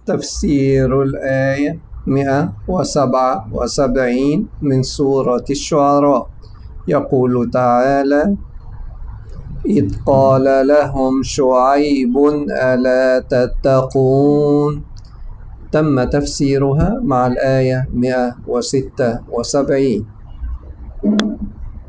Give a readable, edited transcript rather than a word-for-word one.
تفسير الآية 177 من سورة الشعراء. يقول تعالى: إذ قال لهم شعيب ألا تتقون. تم تفسيرها مع الآية 176.